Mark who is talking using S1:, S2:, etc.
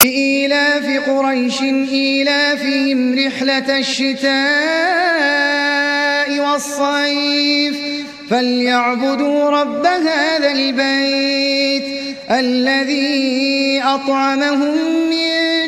S1: لإيلاف قريش إيلافهم رحلة الشتاء والصيف فليعبدوا رب هذا البيت الذي أطعمهم من